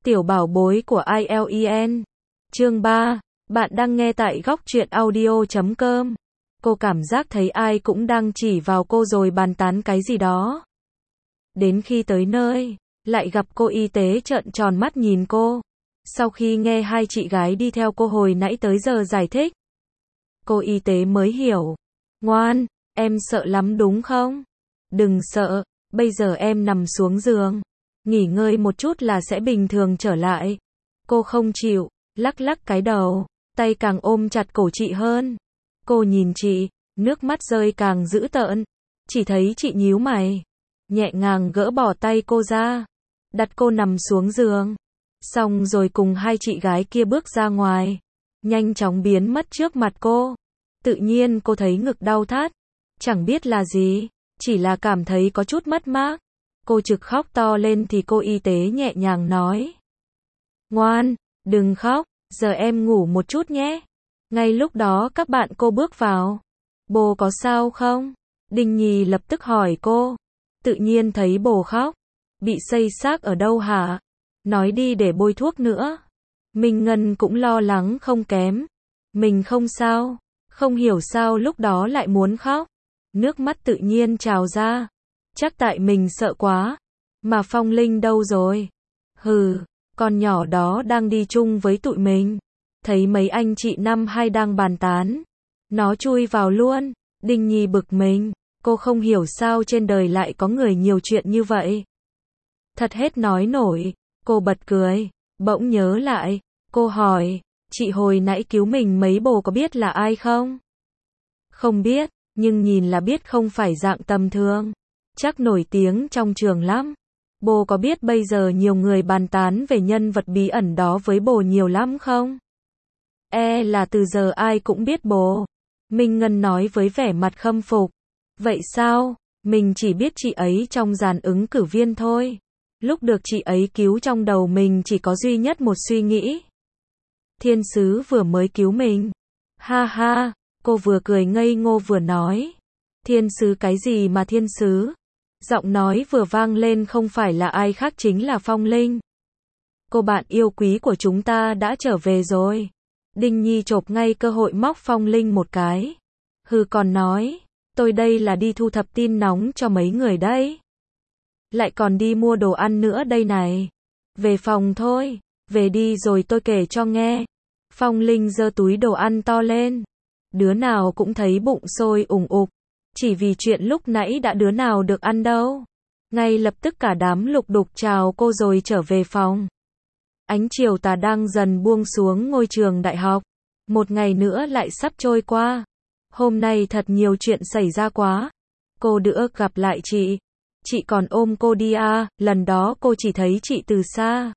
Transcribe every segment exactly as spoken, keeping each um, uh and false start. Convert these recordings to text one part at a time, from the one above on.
Tiểu bảo bối của i eo i en. Chương ba. Bạn đang nghe tại góc truyện audio chấm com. Cô cảm giác thấy ai cũng đang chỉ vào cô rồi bàn tán cái gì đó. Đến khi tới nơi, lại gặp cô y tế trợn tròn mắt nhìn cô. Sau khi nghe hai chị gái đi theo cô hồi nãy tới giờ giải thích, cô y tế mới hiểu. Ngoan, em sợ lắm đúng không? Đừng sợ, bây giờ em nằm xuống giường, nghỉ ngơi một chút là sẽ bình thường trở lại. Cô không chịu, lắc lắc cái đầu, tay càng ôm chặt cổ chị hơn. Cô nhìn chị, nước mắt rơi càng dữ tợn. Chỉ thấy chị nhíu mày, nhẹ nhàng gỡ bỏ tay cô ra, đặt cô nằm xuống giường. Xong rồi cùng hai chị gái kia bước ra ngoài, nhanh chóng biến mất trước mặt cô. Tự nhiên cô thấy ngực đau thắt, chẳng biết là gì, chỉ là cảm thấy có chút mất mát. Cô trực khóc to lên thì cô y tế nhẹ nhàng nói: Ngoan, đừng khóc, giờ em ngủ một chút nhé. Ngay lúc đó các bạn cô bước vào. Bồ có sao không? Đinh Nhi lập tức hỏi cô. Tự nhiên thấy bồ khóc. Bị xây xát ở đâu hả? Nói đi để bôi thuốc nữa. Minh Ngân cũng lo lắng không kém. Mình không sao. Không hiểu sao lúc đó lại muốn khóc. Nước mắt tự nhiên trào ra. Chắc tại mình sợ quá. Mà Phong Linh đâu rồi? Hừ, con nhỏ đó đang đi chung với tụi mình. Thấy mấy anh chị năm hai đang bàn tán, nó chui vào luôn. Đinh Nhi bực mình, cô không hiểu sao trên đời lại có người nhiều chuyện như vậy. Thật hết nói nổi, cô bật cười, bỗng nhớ lại, cô hỏi, chị hồi nãy cứu mình mấy bồ có biết là ai không? Không biết, nhưng nhìn là biết không phải dạng tầm thường, chắc nổi tiếng trong trường lắm. Bồ có biết bây giờ nhiều người bàn tán về nhân vật bí ẩn đó với bồ nhiều lắm không? E là từ giờ ai cũng biết bồ. Minh Ngân nói với vẻ mặt khâm phục. Vậy sao? Mình chỉ biết chị ấy trong dàn ứng cử viên thôi. Lúc được chị ấy cứu trong đầu mình chỉ có duy nhất một suy nghĩ. Thiên sứ vừa mới cứu mình. Ha ha, cô vừa cười ngây ngô vừa nói. Thiên sứ cái gì mà thiên sứ? Giọng nói vừa vang lên không phải là ai khác chính là Phong Linh. Cô bạn yêu quý của chúng ta đã trở về rồi. Đinh Nhi chộp ngay cơ hội móc Phong Linh một cái. Hừ, còn nói, tôi đây là đi thu thập tin nóng cho mấy người đấy. Lại còn đi mua đồ ăn nữa đây này. Về phòng thôi, về đi rồi tôi kể cho nghe. Phong Linh giơ túi đồ ăn to lên. Đứa nào cũng thấy bụng sôi ủng ục. Chỉ vì chuyện lúc nãy đã đứa nào được ăn đâu. Ngay lập tức cả đám lục đục chào cô rồi trở về phòng. Ánh chiều tà đang dần buông xuống ngôi trường đại học. Một ngày nữa lại sắp trôi qua. Hôm nay thật nhiều chuyện xảy ra quá. Cô được gặp lại chị. Chị còn ôm cô đi à, lần đó cô chỉ thấy chị từ xa.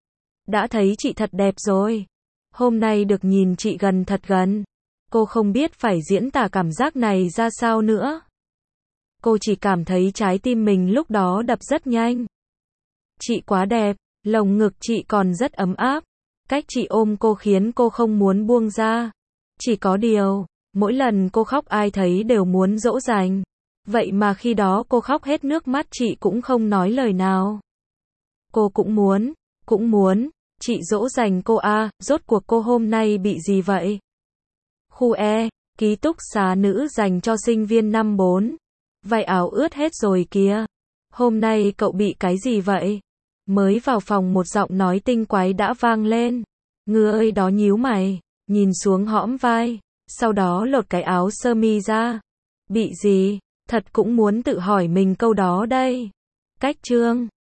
Đã thấy chị thật đẹp rồi. Hôm nay được nhìn chị gần thật gần. Cô không biết phải diễn tả cảm giác này ra sao nữa. Cô chỉ cảm thấy trái tim mình lúc đó đập rất nhanh. Chị quá đẹp. Lồng ngực chị còn rất ấm áp. Cách chị ôm cô khiến cô không muốn buông ra. Chỉ có điều, mỗi lần cô khóc ai thấy đều muốn dỗ dành. Vậy mà khi đó cô khóc hết nước mắt chị cũng không nói lời nào. Cô cũng muốn, cũng muốn, chị dỗ dành cô à, rốt cuộc cô hôm nay bị gì vậy? Khu E, ký túc xá nữ dành cho sinh viên năm bốn. Vải áo ướt hết rồi kìa. Hôm nay cậu bị cái gì vậy? Mới vào phòng một giọng nói tinh quái đã vang lên. Ngư ơi đó nhíu mày, nhìn xuống hõm vai, sau đó lột cái áo sơ mi ra. Bị gì? Thật cũng muốn tự hỏi mình câu đó đây. Cách chương